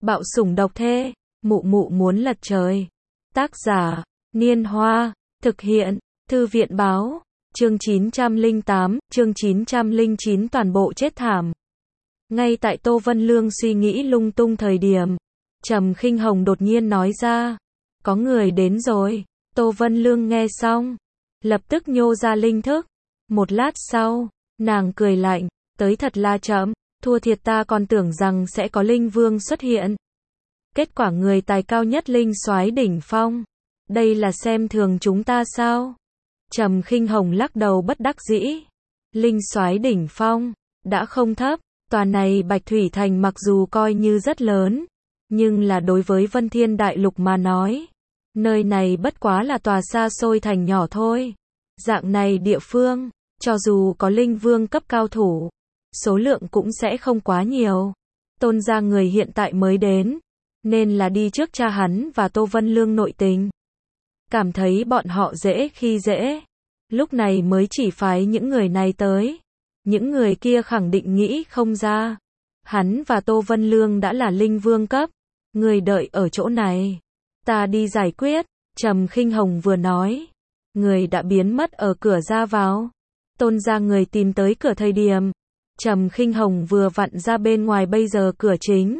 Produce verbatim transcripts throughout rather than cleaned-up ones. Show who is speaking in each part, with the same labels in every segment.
Speaker 1: Bạo sủng độc thê, mụ mụ muốn lật trời. Tác giả, Niên Hoa, thực hiện, Thư viện Báo, chương chín trăm lẻ tám, chương chín trăm lẻ chín toàn bộ chết thảm. Ngay tại Tô Vân Lương suy nghĩ lung tung thời điểm, Trầm Khinh Hồng đột nhiên nói ra, có người đến rồi. Tô Vân Lương nghe xong, lập tức nhô ra linh thức. Một lát sau, nàng cười lạnh, tới thật là chậm, thua thiệt ta còn tưởng rằng sẽ có linh vương xuất hiện. Kết quả người tài cao nhất linh soái đỉnh phong. Đây là xem thường chúng ta sao? Trầm Khinh Hồng lắc đầu bất đắc dĩ. Linh soái đỉnh phong, đã không thấp, tòa này Bạch Thủy Thành mặc dù coi như rất lớn, nhưng là đối với Vân Thiên Đại Lục mà nói, nơi này bất quá là tòa xa xôi thành nhỏ thôi. Dạng này địa phương, cho dù có linh vương cấp cao thủ, số lượng cũng sẽ không quá nhiều. Tôn gia người hiện tại mới đến, nên là đi trước cha hắn và Tô Vân Lương nội tình. Cảm thấy bọn họ dễ khi dễ, lúc này mới chỉ phái những người này tới. Những người kia khẳng định nghĩ không ra. Hắn và Tô Vân Lương đã là linh vương cấp, người đợi ở chỗ này, ta đi giải quyết. Trầm Khinh Hồng vừa nói, người đã biến mất ở cửa ra vào. Tôn gia người tìm tới cửa thời điểm, Trầm Khinh Hồng vừa vặn ra bên ngoài bây giờ cửa chính,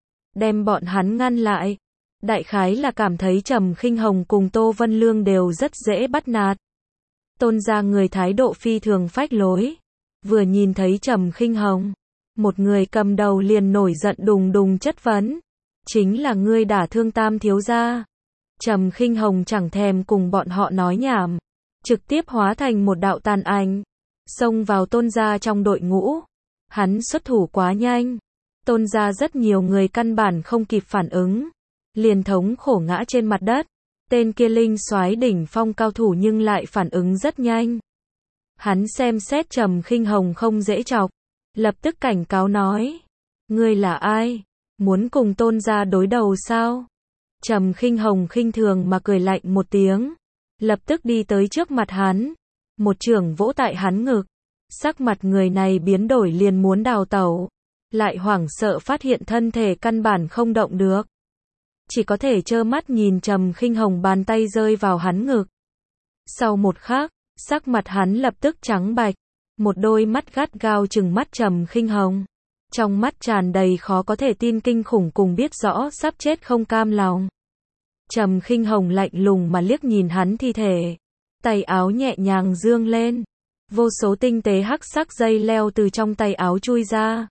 Speaker 1: đem bọn hắn ngăn lại. Đại khái là cảm thấy Trầm Khinh Hồng cùng Tô Vân Lương đều rất dễ bắt nạt. Tôn gia người thái độ phi thường phách lối, vừa nhìn thấy Trầm Khinh Hồng, một người cầm đầu liền nổi giận đùng đùng chất vấn, chính là ngươi đả thương Tam thiếu gia. Trầm Khinh Hồng chẳng thèm cùng bọn họ nói nhảm, trực tiếp hóa thành một đạo tàn ảnh, xông vào Tôn gia trong đội ngũ. Hắn xuất thủ quá nhanh, Tôn gia rất nhiều người căn bản không kịp phản ứng, liền thống khổ ngã trên mặt đất. Tên kia linh soái đỉnh phong cao thủ nhưng lại phản ứng rất nhanh. Hắn xem xét Trầm Khinh Hồng không dễ chọc, lập tức cảnh cáo nói, ngươi là ai? Muốn cùng Tôn gia đối đầu sao? Trầm Khinh Hồng khinh thường mà cười lạnh một tiếng, lập tức đi tới trước mặt hắn, một chưởng vỗ tại hắn ngực. Sắc mặt người này biến đổi liền muốn đào tẩu, lại hoảng sợ phát hiện thân thể căn bản không động được, chỉ có thể trơ mắt nhìn Trầm Khinh Hồng bàn tay rơi vào hắn ngực. Sau một khắc, sắc mặt hắn lập tức trắng bạch, một đôi mắt gắt gao trừng mắt Trầm Khinh Hồng, trong mắt tràn đầy khó có thể tin kinh khủng cùng biết rõ sắp chết không cam lòng. Trầm Khinh Hồng lạnh lùng mà liếc nhìn hắn thi thể, tay áo nhẹ nhàng dương lên, vô số tinh tế hắc sắc dây leo từ trong tay áo chui ra,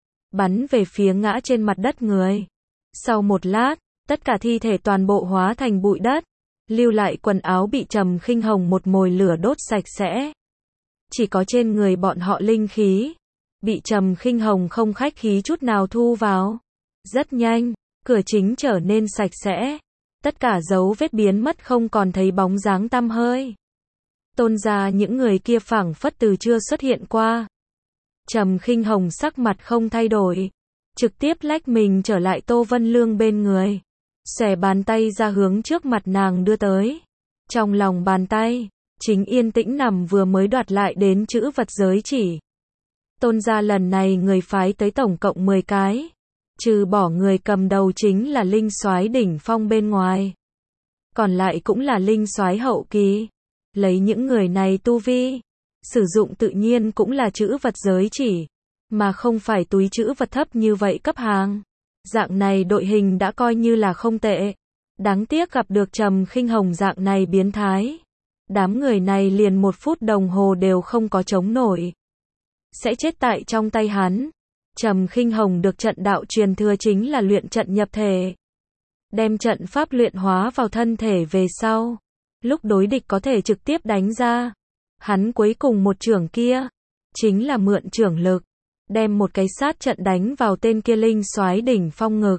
Speaker 1: bắn về phía ngã trên mặt đất người. Sau một lát, tất cả thi thể toàn bộ hóa thành bụi đất, lưu lại quần áo bị Trầm Khinh Hồng một mồi lửa đốt sạch sẽ. Chỉ có trên người bọn họ linh khí, bị Trầm Khinh Hồng không khách khí chút nào thu vào. Rất nhanh, cửa chính trở nên sạch sẽ, tất cả dấu vết biến mất không còn thấy bóng dáng tăm hơi. Tôn gia những người kia phảng phất từ chưa xuất hiện qua. Trầm Khinh Hồng sắc mặt không thay đổi, trực tiếp lách mình trở lại Tô Vân Lương bên người, xòe bàn tay ra hướng trước mặt nàng đưa tới. Trong lòng bàn tay, chính yên tĩnh nằm vừa mới đoạt lại đến chữ vật giới chỉ. Tôn gia lần này người phái tới tổng cộng mười cái, trừ bỏ người cầm đầu chính là linh soái đỉnh phong bên ngoài, còn lại cũng là linh soái hậu kỳ. Lấy những người này tu vi, sử dụng tự nhiên cũng là chữ vật giới chỉ, mà không phải túi chữ vật thấp như vậy cấp hàng. Dạng này đội hình đã coi như là không tệ. Đáng tiếc gặp được Trầm Khinh Hồng dạng này biến thái, đám người này liền một phút đồng hồ đều không có chống nổi, sẽ chết tại trong tay hắn. Trầm Khinh Hồng được trận đạo truyền thừa chính là luyện trận nhập thể, đem trận pháp luyện hóa vào thân thể về sau, lúc đối địch có thể trực tiếp đánh ra. Hắn cuối cùng một chưởng kia, chính là mượn chưởng lực, đem một cái sát trận đánh vào tên kia linh soái đỉnh phong ngực,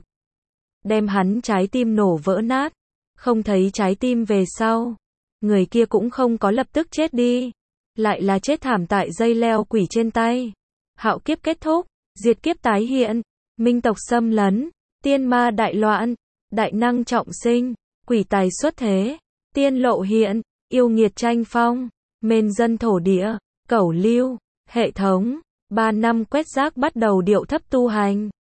Speaker 1: đem hắn trái tim nổ vỡ nát. Không thấy trái tim về sau, người kia cũng không có lập tức chết đi, lại là chết thảm tại dây leo quỷ trên tay. Hạo kiếp kết thúc, diệt kiếp tái hiện, minh tộc xâm lấn, tiên ma đại loạn, đại năng trọng sinh, quỷ tài xuất thế, tiên lộ hiện, yêu nghiệt tranh phong, mên dân thổ địa, cẩu lưu, hệ thống. Ba năm quét rác bắt đầu điệu thấp tu hành.